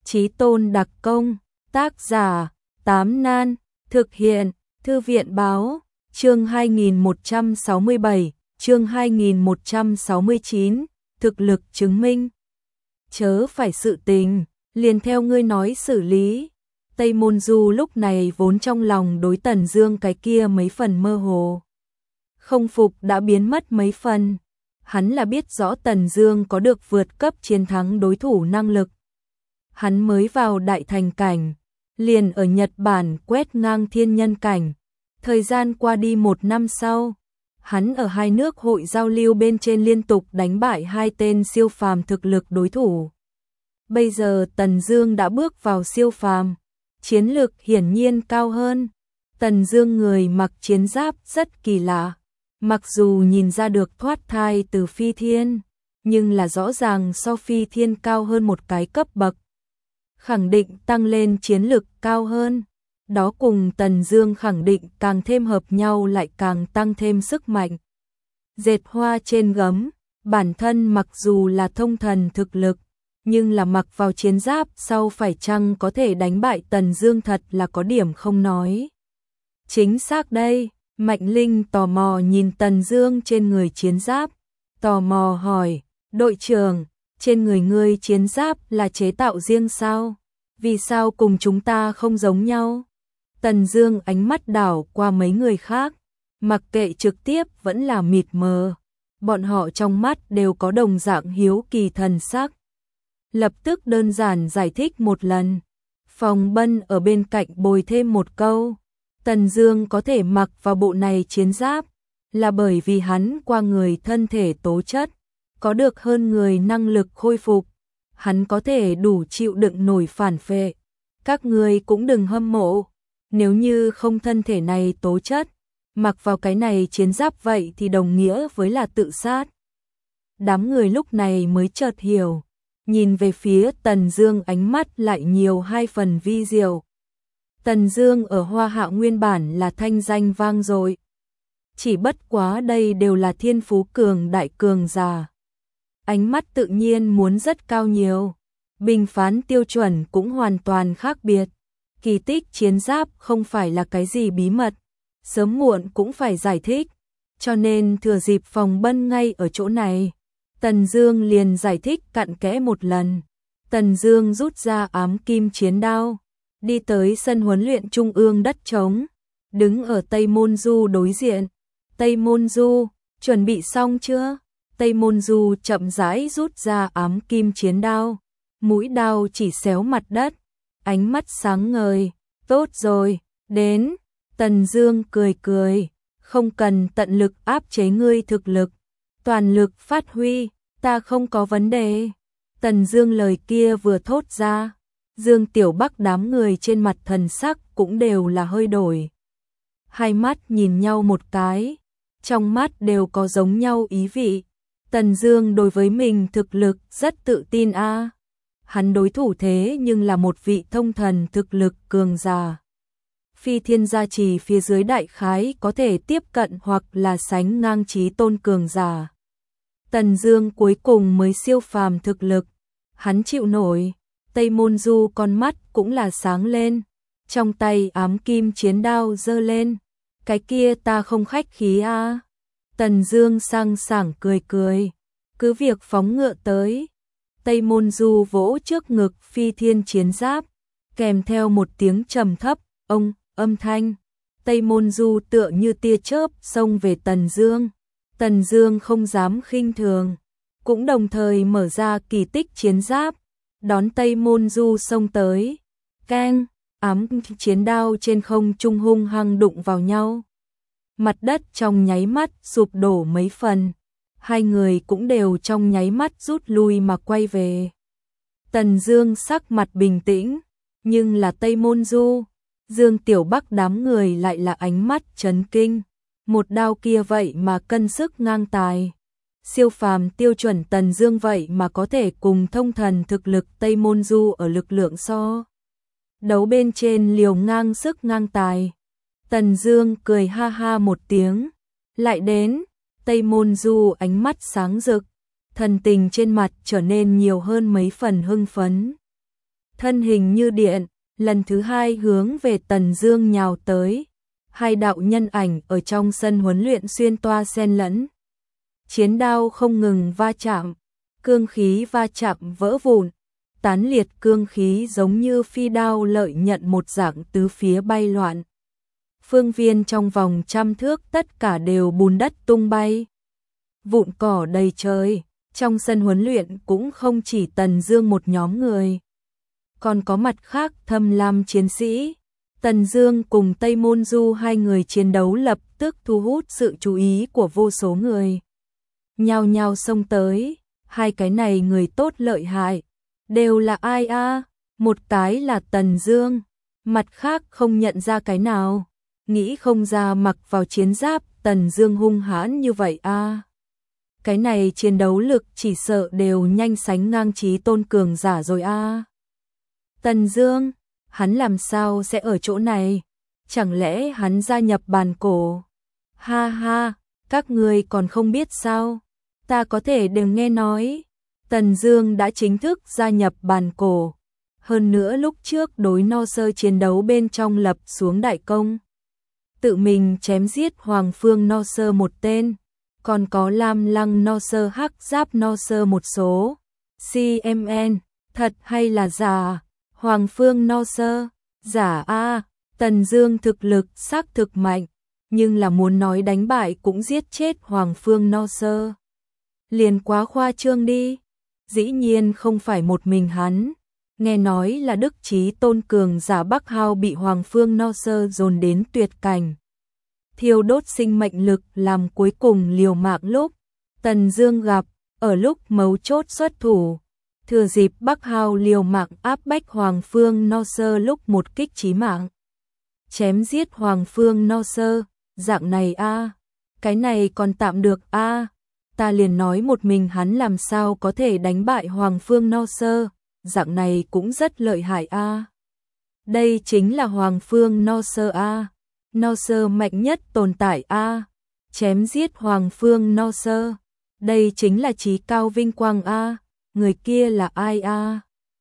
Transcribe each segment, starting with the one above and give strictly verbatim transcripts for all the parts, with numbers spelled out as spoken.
Chí Tôn đặc công, tác giả, Tám Nan, thực hiện, Thư viện báo, chương hai nghìn một trăm sáu mươi bảy, chương hai nghìn một trăm sáu mươi chín, thực lực chứng minh. Chớ phải sự tình, liền theo ngươi nói xử lý. Tây Môn Du lúc này vốn trong lòng đối Tần Dương cái kia mấy phần mơ hồ. Không phục đã biến mất mấy phần. Hắn là biết rõ Tần Dương có được vượt cấp chiến thắng đối thủ năng lực. Hắn mới vào đại thành cảnh, liền ở Nhật Bản quét ngang thiên nhân cảnh. Thời gian qua đi một năm sau, hắn ở hai nước hội giao lưu bên trên liên tục đánh bại hai tên siêu phàm thực lực đối thủ. Bây giờ Tần Dương đã bước vào siêu phàm, chiến lực hiển nhiên cao hơn. Tần Dương người mặc chiến giáp rất kỳ lạ, mặc dù nhìn ra được thoát thai từ phi thiên, nhưng là rõ ràng so phi thiên cao hơn một cái cấp bậc. Khẳng định tăng lên chiến lực cao hơn, đó cùng Tần Dương khẳng định càng thêm hợp nhau lại càng tăng thêm sức mạnh. Dệt hoa trên gấm, bản thân mặc dù là thông thần thực lực, nhưng là mặc vào chiến giáp sau phải chăng có thể đánh bại Tần Dương thật là có điểm không nói. Chính xác đây, Mạnh Linh tò mò nhìn Tần Dương trên người chiến giáp, tò mò hỏi, đội trưởng, trên người ngươi chiến giáp là chế tạo riêng sao? Vì sao cùng chúng ta không giống nhau? Tần Dương ánh mắt đảo qua mấy người khác, mặc kệ trực tiếp vẫn là mịt mờ, bọn họ trong mắt đều có đồng dạng hiếu kỳ thần sắc. Lập tức đơn giản giải thích một lần. Phòng Bân ở bên cạnh bồi thêm một câu, Tần Dương có thể mặc vào bộ này chiến giáp là bởi vì hắn qua người thân thể tố chất, có được hơn người năng lực khôi phục, hắn có thể đủ chịu đựng nổi phản phệ. Các ngươi cũng đừng hâm mộ, nếu như không thân thể này tố chất, mặc vào cái này chiến giáp vậy thì đồng nghĩa với là tự sát. Đám người lúc này mới chợt hiểu, nhìn về phía Tần Dương ánh mắt lại nhiều hai phần vi diệu. Tần Dương ở Hoa Hạ nguyên bản là thanh danh vang dội, chỉ bất quá đây đều là thiên phú cường đại cường giả. Ánh mắt tự nhiên muốn rất cao nhiều, bình phán tiêu chuẩn cũng hoàn toàn khác biệt. Kỳ tích chiến giáp không phải là cái gì bí mật, sớm muộn cũng phải giải thích, cho nên thừa dịp Phòng Bân ngay ở chỗ này, Tần Dương liền giải thích cặn kẽ một lần. Tần Dương rút ra ám kim chiến đao, đi tới sân huấn luyện trung ương đất trống, đứng ở Tây Môn Du đối diện. Tây Môn Du, chuẩn bị xong chưa? Tây Môn Du chậm rãi rút ra ám kim chiến đao, mũi đao chỉ xéo mặt đất, ánh mắt sáng ngời. Tốt rồi, đến. Tần Dương cười cười, không cần tận lực áp chế ngươi thực lực, toàn lực phát huy, ta không có vấn đề. Tần Dương lời kia vừa thốt ra, Dương Tiểu Bắc đám người trên mặt thần sắc cũng đều là hơi đổi. Hai mắt nhìn nhau một cái, trong mắt đều có giống nhau ý vị. Tần Dương đối với mình thực lực rất tự tin a. À. Hắn đối thủ thế nhưng là một vị thông thần thực lực cường giả. Phi thiên gia trì phía dưới đại khái có thể tiếp cận hoặc là sánh ngang Chí Tôn cường giả. Tần Dương cuối cùng mới siêu phàm thực lực, hắn chịu nổi. Tây Môn Du con mắt cũng là sáng lên, trong tay ám kim chiến đao giơ lên. Cái kia ta không khách khí a. À. Tần Dương sang sảng cười cười, cứ việc phóng ngựa tới. Tây Môn Du vỗ trước ngực phi thiên chiến giáp, kèm theo một tiếng trầm thấp, ông, âm thanh. Tây Môn Du tựa như tia chớp xông về Tần Dương. Tần Dương không dám khinh thường, cũng đồng thời mở ra kỳ tích chiến giáp, đón Tây Môn Du xông tới. Keng, ám chiến đao trên không trung hung hăng đụng vào nhau. Mặt đất trong nháy mắt sụp đổ mấy phần, hai người cũng đều trong nháy mắt rút lui mà quay về. Tần Dương sắc mặt bình tĩnh, nhưng là Tây Môn Du, Dương Tiểu Bắc đám người lại là ánh mắt chấn kinh. Một đao kia vậy mà cân sức ngang tài, siêu phàm tiêu chuẩn Tần Dương vậy mà có thể cùng thông thần thực lực Tây Môn Du ở lực lượng so đấu bên trên liều ngang sức ngang tài. Tần Dương cười ha ha một tiếng, lại đến. Tây Môn Du ánh mắt sáng rực, thần tình trên mặt trở nên nhiều hơn mấy phần hưng phấn. thân hình như điện, lần thứ hai hướng về Tần Dương nhào tới. Hai đạo nhân ảnh ở trong sân huấn luyện xuyên toa xen lẫn. Chiến đao không ngừng va chạm, cương khí va chạm vỡ vụn, tán liệt cương khí giống như phi đao lợi nhận một dạng tứ phía bay loạn. Phương viên trong vòng trăm thước tất cả đều bùn đất tung bay. Vụn cỏ đầy trời, trong sân huấn luyện cũng không chỉ Tần Dương một nhóm người. Còn có mặt khác thâm lam chiến sĩ. Tần Dương cùng Tây Môn Du hai người chiến đấu lập tức thu hút sự chú ý của vô số người. Nhao nhao xông tới, hai cái này người tốt lợi hại, đều là ai a? Một cái là Tần Dương, mặt khác không nhận ra cái nào, nghĩ không ra mặc vào chiến giáp Tần Dương hung hãn như vậy a. Cái này chiến đấu lực chỉ sợ đều nhanh sánh ngang chí tôn cường giả rồi a. Tần Dương, hắn làm sao sẽ ở chỗ này? Chẳng lẽ hắn gia nhập bàn cổ? Ha ha, các ngươi còn không biết sao? Ta có thể đều nghe nói. Tần Dương đã chính thức gia nhập bàn cổ. Hơn nữa lúc trước đối No Sơ chiến đấu bên trong lập xuống đại công. Tự mình chém giết Hoàng Phương No Sơ một tên. Còn có Lam Lăng No Sơ hắc giáp No Sơ một số. xê em en, thật hay là giả? Hoàng Phương No Sơ, giả a. Tần Dương thực lực xác thực mạnh, nhưng là muốn nói đánh bại cũng giết chết Hoàng Phương No Sơ. Liền quá khoa trương đi. Dĩ nhiên không phải một mình hắn, nghe nói là Đức Chí Tôn cường giả Bắc Hao bị Hoàng Phương No Sơ dồn đến tuyệt cảnh. Thiêu đốt sinh mệnh lực làm cuối cùng liều mạng lúc Tần Dương gặp, ở lúc mấu chốt xuất thủ, thừa dịp Bắc Hao liều mạng áp bách Hoàng Phương No Sơ lúc một kích chí mạng. Chém giết Hoàng Phương No Sơ, dạng này a, cái này còn tạm được a. Ta liền nói một mình hắn làm sao có thể đánh bại Hoàng Phương No Sơ, dạng này cũng rất lợi hại a. Đây chính là Hoàng Phương No Sơ a. No Sơ mạnh nhất tồn tại a. Chém giết Hoàng Phương No Sơ, đây chính là chí cao vinh quang a. Người kia là ai a?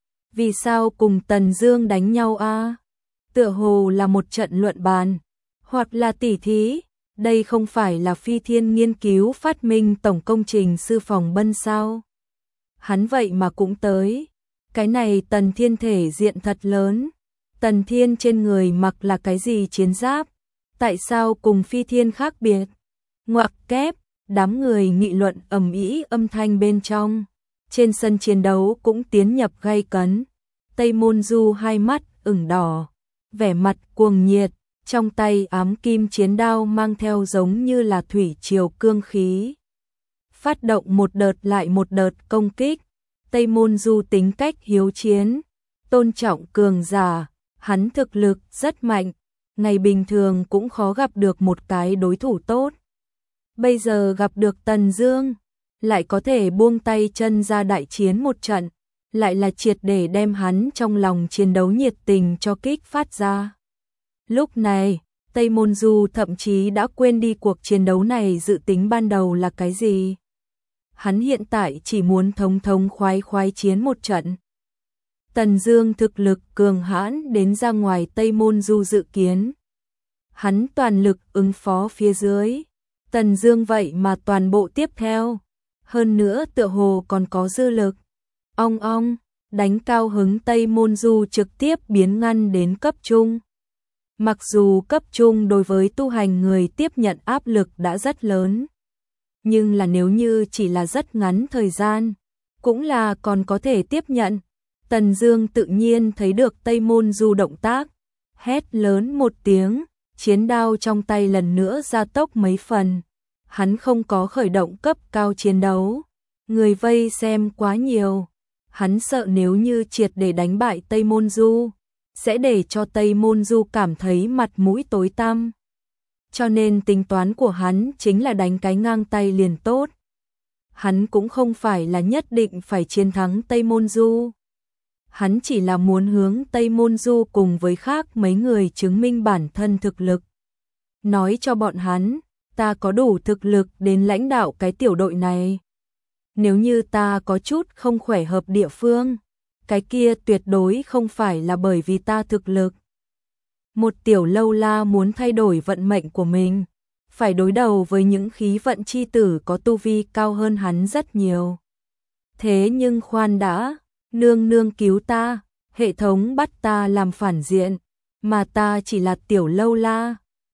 Vì sao cùng Tần Dương đánh nhau a? Tựa hồ là một trận luận bàn, hoặc là tỉ thí. Đây không phải là Phi Thiên nghiên cứu phát minh tổng công trình sư phòng Bân sao? Hắn vậy mà cũng tới. Cái này Tần Thiên thể diện thật lớn. Tần Thiên trên người mặc là cái gì chiến giáp? Tại sao cùng Phi Thiên khác biệt? Ngoặc kép, đám người nghị luận ầm ĩ âm thanh bên trong. Trên sân chiến đấu cũng tiến nhập gay cấn. Tây Môn Du hai mắt ửng đỏ, vẻ mặt cuồng nhiệt. Trong tay ám kim chiến đao mang theo giống như là thủy triều cương khí. Phát động một đợt lại một đợt công kích. Tây Môn Du tính cách hiếu chiến, tôn trọng cường giả, hắn thực lực rất mạnh, ngày bình thường cũng khó gặp được một cái đối thủ tốt. Bây giờ gặp được Tần Dương, lại có thể buông tay chân ra đại chiến một trận, lại là triệt để đem hắn trong lòng chiến đấu nhiệt tình cho kích phát ra. Lúc này, Tây Môn Du thậm chí đã quên đi cuộc chiến đấu này dự tính ban đầu là cái gì. Hắn hiện tại chỉ muốn thống thống khoái khoái chiến một trận. Tần Dương thực lực cường hãn đến ra ngoài Tây Môn Du dự kiến. Hắn toàn lực ứng phó phía dưới. Tần Dương vậy mà toàn bộ tiếp theo. Hơn nữa tựa hồ còn có dư lực. Ong ong, đánh cao hứng Tây Môn Du trực tiếp biến ngăn đến cấp trung. Mặc dù cấp trung đối với tu hành người tiếp nhận áp lực đã rất lớn, nhưng là nếu như chỉ là rất ngắn thời gian, cũng là còn có thể tiếp nhận. Tần Dương tự nhiên thấy được Tây Môn Du động tác, hét lớn một tiếng, chiến đao trong tay lần nữa gia tốc mấy phần. Hắn không có khởi động cấp cao chiến đấu, người vây xem quá nhiều, hắn sợ nếu như triệt để đánh bại Tây Môn Du, sẽ để cho Tây Môn Du cảm thấy mặt mũi tối tăm. Cho nên tính toán của hắn chính là đánh cái ngang tay liền tốt. Hắn cũng không phải là nhất định phải chiến thắng Tây Môn Du. Hắn chỉ là muốn hướng Tây Môn Du cùng với khác mấy người chứng minh bản thân thực lực. Nói cho bọn hắn, ta có đủ thực lực đến lãnh đạo cái tiểu đội này. Nếu như ta có chút không khỏe hợp địa phương, cái kia tuyệt đối không phải là bởi vì ta thực lực. Một tiểu lâu la muốn thay đổi vận mệnh của mình, phải đối đầu với những khí vận chi tử có tu vi cao hơn hắn rất nhiều. Thế nhưng khoan đã, nương nương cứu ta, hệ thống bắt ta làm phản diện, mà ta chỉ là tiểu lâu la,